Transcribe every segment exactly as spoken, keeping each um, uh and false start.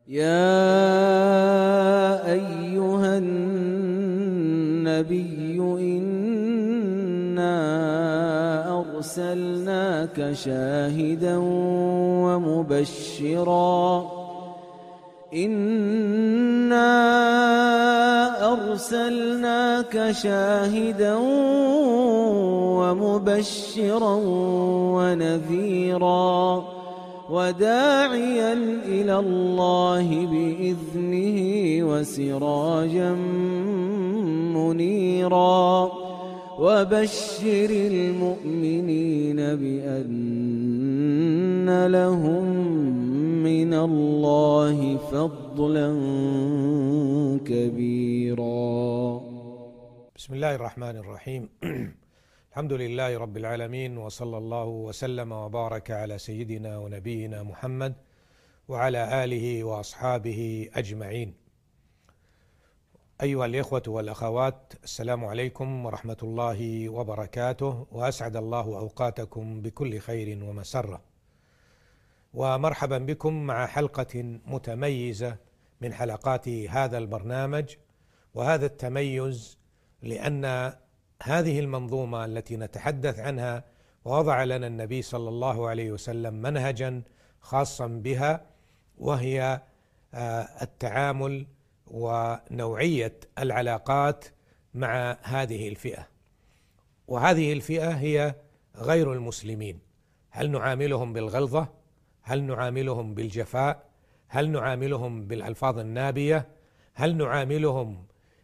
يا أيها النبي إنا أرسلناك شاهدا ومبشرا إنا أرسلناك شاهدا ومبشرا ونذيرا وداعيا إلى الله بإذنه وسراجا منيرا وبشر المؤمنين بأن لهم من الله فضلا كبيرا. بسم الله الرحمن الرحيم. الحمد لله رب العالمين، وصلى الله وسلم وبارك على سيدنا ونبينا محمد وعلى آله وأصحابه أجمعين. أيها الإخوة والأخوات، السلام عليكم ورحمة الله وبركاته، وأسعد الله أوقاتكم بكل خير ومسرة، ومرحبا بكم مع حلقة متميزة من حلقات هذا البرنامج. وهذا التميز لأن هذه المنظومة التي نتحدث عنها ووضع لنا النبي صلى الله عليه وسلم منهجا خاصا بها، وهي التعامل ونوعية العلاقات مع هذه الفئة. وهذه الفئة هي غير المسلمين. هل نعاملهم بالغلظة؟ هل نعاملهم بالجفاء؟ هل نعاملهم بالألفاظ النابية؟ هل نعاملهم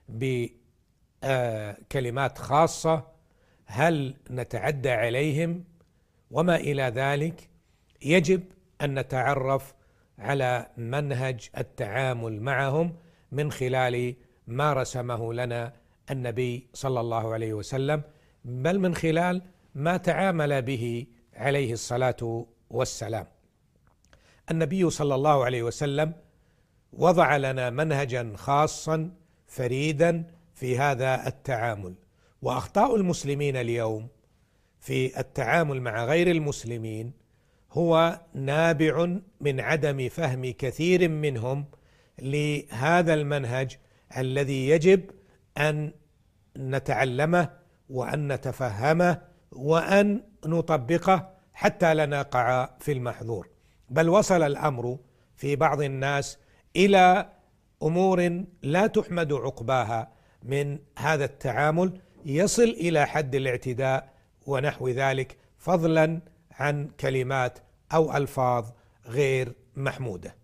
بكلمات خاصة؟ هل نتعدى عليهم؟ وما إلى ذلك. يجب أن نتعرف على منهج التعامل معهم من خلال ما رسمه لنا النبي صلى الله عليه وسلم، بل من خلال ما تعامل به عليه الصلاة والسلام. النبي صلى الله عليه وسلم وضع لنا منهجا خاصا فريدا في هذا التعامل. وأخطاء المسلمين اليوم في التعامل مع غير المسلمين هو نابع من عدم فهم كثير منهم لهذا المنهج الذي يجب أن نتعلمه وأن نتفهمه وأن نطبقه حتى لا نقع في المحظور. بل وصل الأمر في بعض الناس إلى أمور لا تحمد عقباها من هذا التعامل، يصل إلى حد الاعتداء ونحو ذلك، فضلا عن كلمات أو ألفاظ غير محمودة.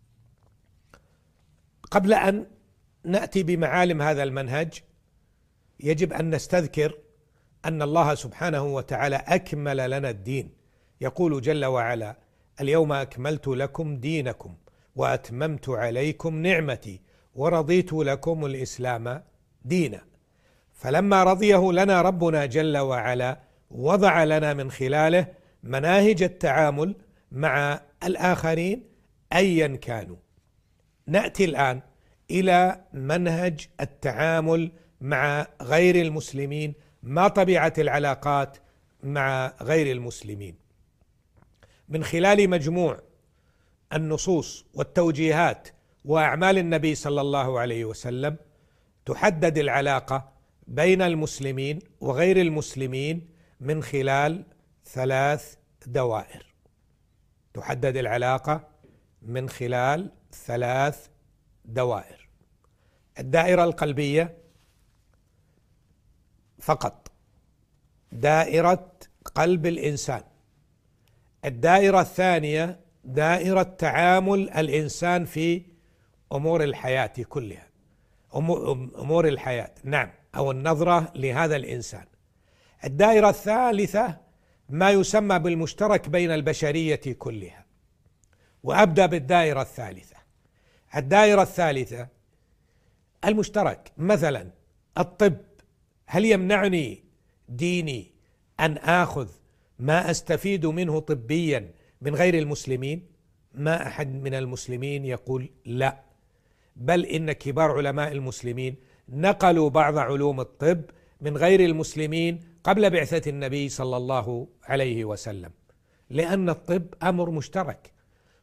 قبل أن نأتي بمعالم هذا المنهج، يجب أن نستذكر أن الله سبحانه وتعالى أكمل لنا الدين. يقول جل وعلا: اليوم أكملت لكم دينكم وأتممت عليكم نعمتي ورضيت لكم الإسلام دينا. فلما رضيه لنا ربنا جل وعلا وضع لنا من خلاله مناهج التعامل مع الآخرين أيا كانوا. نأتي الآن إلى منهج التعامل مع غير المسلمين. ما طبيعة العلاقات مع غير المسلمين؟ من خلال مجموع النصوص والتوجيهات وأعمال النبي صلى الله عليه وسلم تحدد العلاقة بين المسلمين وغير المسلمين من خلال ثلاث دوائر. تحدد العلاقة من خلال ثلاث دوائر: الدائرة القلبية فقط، دائرة قلب الإنسان. الدائرة الثانية دائرة تعامل الإنسان في أمور الحياة كلها، أمور الحياة نعم أو النظرة لهذا الإنسان. الدائرة الثالثة ما يسمى بالمشترك بين البشرية كلها. وأبدأ بالدائرة الثالثة. الدائرة الثالثة المشترك، مثلا الطب. هل يمنعني ديني أن آخذ ما أستفيد منه طبيا من غير المسلمين؟ ما أحد من المسلمين يقول لا، بل إن كبار علماء المسلمين نقلوا بعض علوم الطب من غير المسلمين قبل بعثة النبي صلى الله عليه وسلم، لأن الطب أمر مشترك،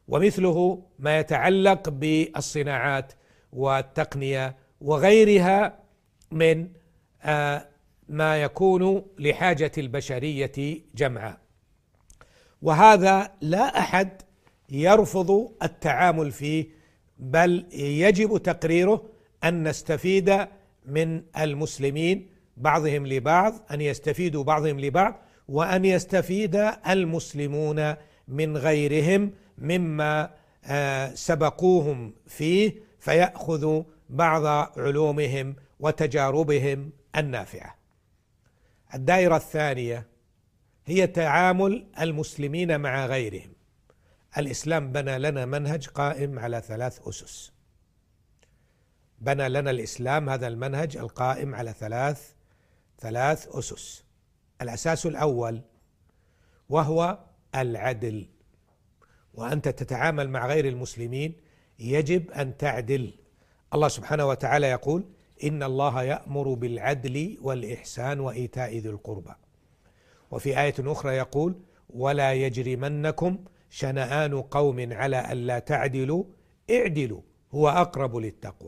ومثله ما يتعلق بالصناعات والتقنية وغيرها من ما يكون لحاجة البشرية جمعاء. وهذا لا أحد يرفض التعامل فيه، بل يجب تقريره أن نستفيد من المسلمين بعضهم لبعض، أن يستفيدوا بعضهم لبعض، وأن يستفيد المسلمون من غيرهم مما سبقوهم فيه، فيأخذوا بعض علومهم وتجاربهم النافعة. الدائرة الثانية هي تعامل المسلمين مع غيرهم. الإسلام بنى لنا منهج قائم على ثلاث أسس. بنى لنا الإسلام هذا المنهج القائم على ثلاث ثلاث أسس. الأساس الأول وهو العدل، وأنت تتعامل مع غير المسلمين يجب أن تعدل. الله سبحانه وتعالى يقول: إن الله يأمر بالعدل والإحسان وإيتاء ذي القربى. وفي آية أخرى يقول: ولا يجرمنكم شنآن قوم على ألا تعدلوا اعدلوا هو أقرب للتقوى.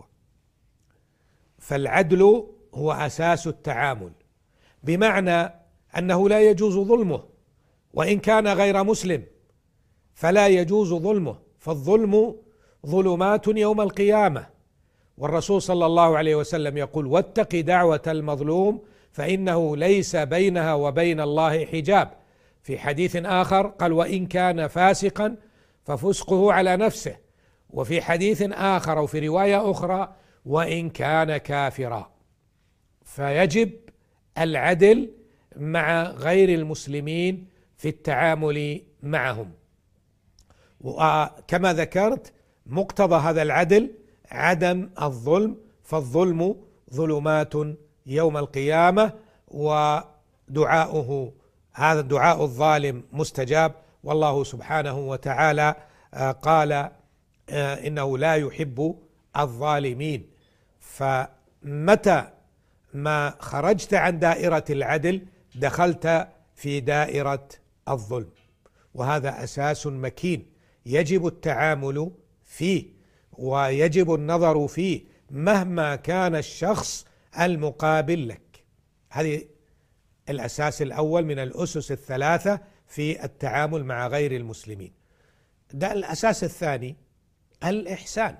فالعدل هو أساس التعامل، بمعنى أنه لا يجوز ظلمه، وإن كان غير مسلم فلا يجوز ظلمه، فالظلم ظلمات يوم القيامة. والرسول صلى الله عليه وسلم يقول: واتق دعوة المظلوم فإنه ليس بينها وبين الله حجاب. في حديث آخر قال: وإن كان فاسقا ففسقه على نفسه. وفي حديث آخر أو في رواية أخرى: وإن كان كافرا. فيجب العدل مع غير المسلمين في التعامل معهم. وكما ذكرت مقتضى هذا العدل عدم الظلم، فالظلم ظلمات يوم القيامة، ودعاؤه هذا دعاء الظالم مستجاب. والله سبحانه وتعالى قال إنه لا يحب الظالمين. فمتى ما خرجت عن دائرة العدل دخلت في دائرة الظلم، وهذا أساس مكين يجب التعامل فيه ويجب النظر فيه مهما كان الشخص المقابل لك. هذه الأساس الأول من الأسس الثلاثة في التعامل مع غير المسلمين. ده الأساس الثاني الإحسان.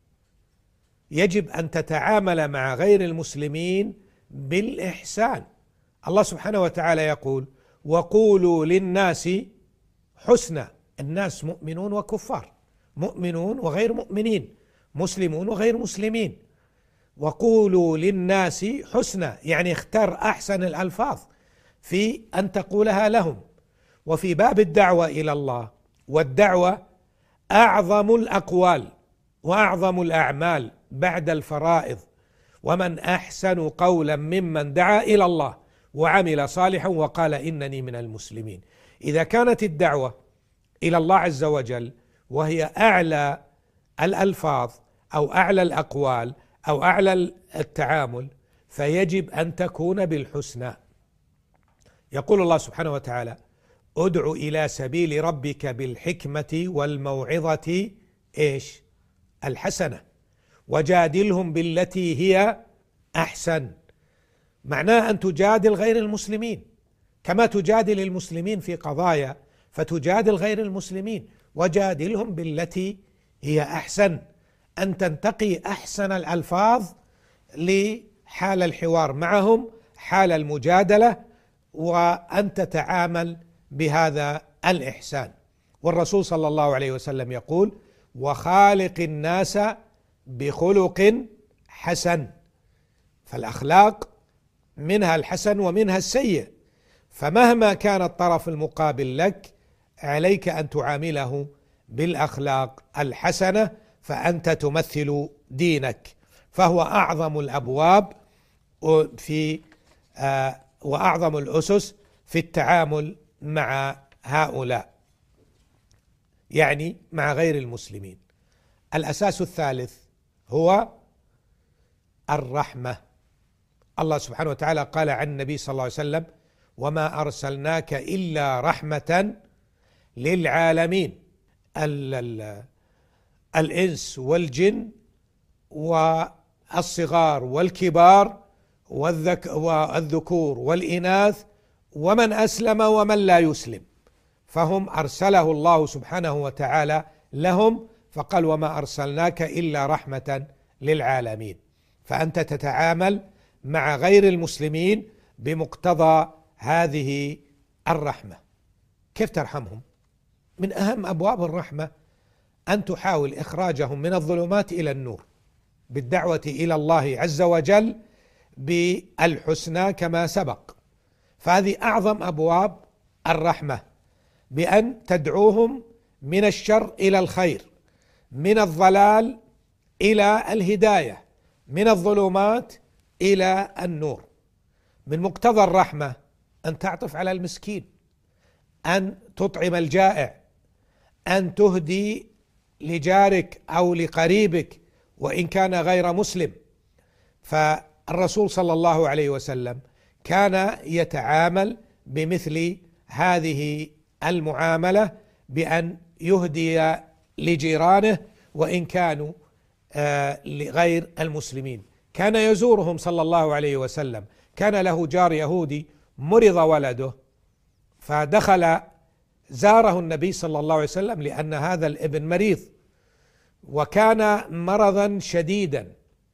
يجب أن تتعامل مع غير المسلمين بالإحسان. الله سبحانه وتعالى يقول: وقولوا للناس حسنا. الناس مؤمنون وكفار، مؤمنون وغير مؤمنين، مسلمون وغير مسلمين. وقولوا للناس حسنا، يعني اختر أحسن الألفاظ في أن تقولها لهم. وفي باب الدعوة إلى الله والدعوة أعظم الأقوال وأعظم الأعمال بعد الفرائض: ومن أحسن قولا ممن دعا إلى الله وعمل صالحا وقال إنني من المسلمين. إذا كانت الدعوة إلى الله عز وجل وهي أعلى الألفاظ أو أعلى الأقوال أو أعلى التعامل، فيجب أن تكون بالحسنى. يقول الله سبحانه وتعالى: ادع إلى سبيل ربك بالحكمة والموعظة إيش؟ الحسنة، وجادلهم بالتي هي أحسن. معناه أن تجادل غير المسلمين كما تجادل المسلمين في قضايا، فتجادل غير المسلمين وجادلهم بالتي هي أحسن، أن تنتقي أحسن الألفاظ لحال الحوار معهم، حال المجادلة، وأن تتعامل بهذا الإحسان. والرسول صلى الله عليه وسلم يقول: وخالق الناس بخلق حسن. فالأخلاق منها الحسن ومنها السيء، فمهما كان الطرف المقابل لك عليك أن تعامله بالأخلاق الحسنة، فأنت تمثل دينك. فهو أعظم الأبواب في آه وأعظم الأسس في التعامل مع هؤلاء، يعني مع غير المسلمين. الأساس الثالث هو الرحمة. الله سبحانه وتعالى قال عن النبي صلى الله عليه وسلم: وما أرسلناك إلا رحمة للعالمين. الإنس والجن والصغار والكبار والذكور والإناث ومن أسلم ومن لا يسلم، فهم أرسله الله سبحانه وتعالى لهم، فقال وما أرسلناك إلا رحمة للعالمين. فأنت تتعامل مع غير المسلمين بمقتضى هذه الرحمة. كيف ترحمهم؟ من أهم أبواب الرحمة أن تحاول إخراجهم من الظلمات إلى النور بالدعوة إلى الله عز وجل بالحسنى كما سبق. فهذه أعظم أبواب الرحمة، بأن تدعوهم من الشر إلى الخير، من الضلال إلى الهداية، من الظلمات إلى النور. من مقتضى الرحمة أن تعطف على المسكين، أن تطعم الجائع، أن تهدي لجارك أو لقريبك وإن كان غير مسلم. فالرسول صلى الله عليه وسلم كان يتعامل بمثل هذه المعاملة، بأن يهدي لجيرانه وإن كانوا لغير المسلمين. كان يزورهم صلى الله عليه وسلم، كان له جار يهودي مرض ولده، فدخل زاره النبي صلى الله عليه وسلم لأن هذا الابن مريض وكان مرضا شديدا،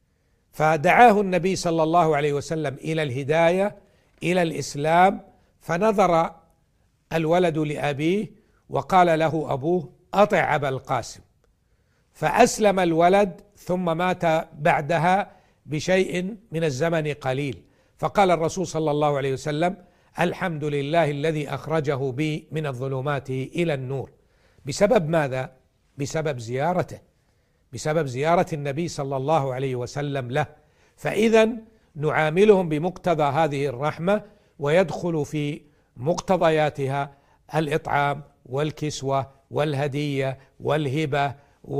فدعاه النبي صلى الله عليه وسلم إلى الهداية إلى الإسلام. فنظر الولد لأبيه وقال له أبوه أطع أبا القاسم، فأسلم الولد ثم مات بعدها بشيء من الزمن قليل. فقال الرسول صلى الله عليه وسلم الحمد لله الذي أخرجه بي من الظلمات إلى النور. بسبب ماذا؟ بسبب زيارته، بسبب زيارة النبي صلى الله عليه وسلم له. فإذا نعاملهم بمقتضى هذه الرحمة، ويدخل في مقتضياتها الإطعام والكسوة والهدية والهبة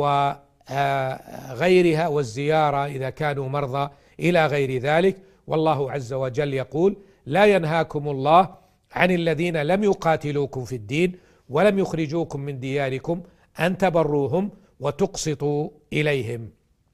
وغيرها والزيارة إذا كانوا مرضى إلى غير ذلك. والله عز وجل يقول لا ينهاكم الله عن الذين لم يقاتلوكم في الدين ولم يخرجوكم من دياركم أن تبروهم وتقسطوا إليهم.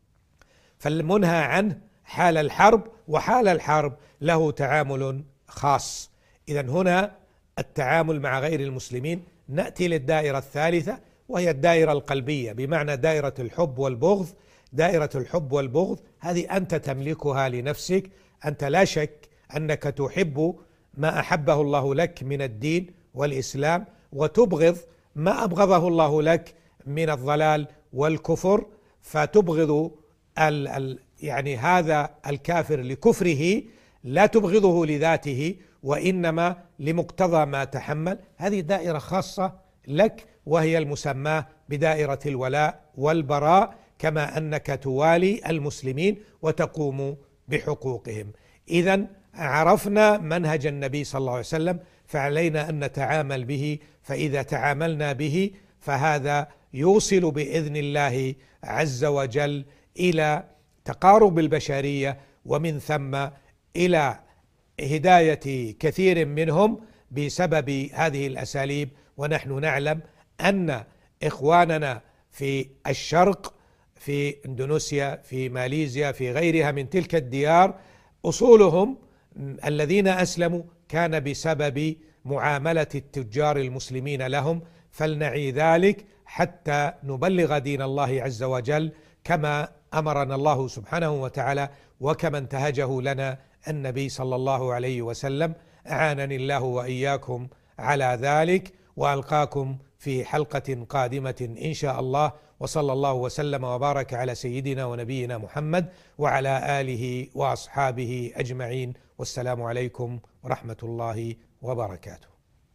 فالمنهى عنه حال الحرب، وحال الحرب له تعامل خاص. إذن هنا التعامل مع غير المسلمين. نأتي للدائرة الثالثة وهي الدائرة القلبية، بمعنى دائرة الحب والبغض. دائرة الحب والبغض هذه أنت تملكها لنفسك، أنت لا شك أنك تحب ما أحبه الله لك من الدين والإسلام، وتبغض ما أبغضه الله لك من الضلال والكفر، فتبغض ال ال يعني هذا الكافر لكفره، لا تبغضه لذاته وإنما لمقتضى ما تحمل. هذه دائرة خاصة لك، وهي المسماة بدائرة الولاء والبراء، كما أنك توالي المسلمين وتقوم بحقوقهم. إذن عرفنا منهج النبي صلى الله عليه وسلم، فعلينا أن نتعامل به. فإذا تعاملنا به فهذا يوصل بإذن الله عز وجل إلى تقارب البشرية، ومن ثم إلى هداية كثير منهم بسبب هذه الأساليب. ونحن نعلم أن إخواننا في الشرق، في إندونيسيا، في ماليزيا، في غيرها من تلك الديار، أصولهم الذين أسلموا كان بسبب معاملة التجار المسلمين لهم. فلنعي ذلك حتى نبلغ دين الله عز وجل كما أمرنا الله سبحانه وتعالى، وكما انتهجه لنا النبي صلى الله عليه وسلم. أعانني الله وإياكم على ذلك، وألقاكم في حلقة قادمة إن شاء الله. وصلى الله وسلم وبارك على سيدنا ونبينا محمد وعلى آله وأصحابه أجمعين، والسلام عليكم ورحمة الله وبركاته.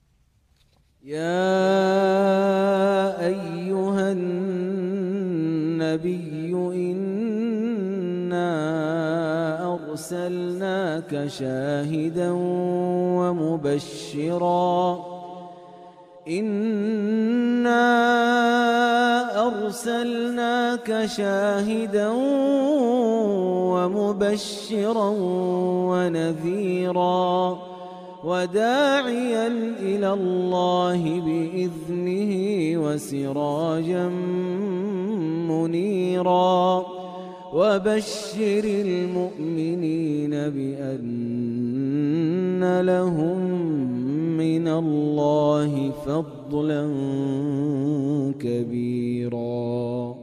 يا أيها النبي إنا أرسلناك شاهدا ومبشرا إنا أرسلناك شاهدا ومبشرا ونذيرا وداعيا إلى الله بإذنه وسراجا منيرا وبشر المؤمنين بأن لهم من الله فضلا كبيرا.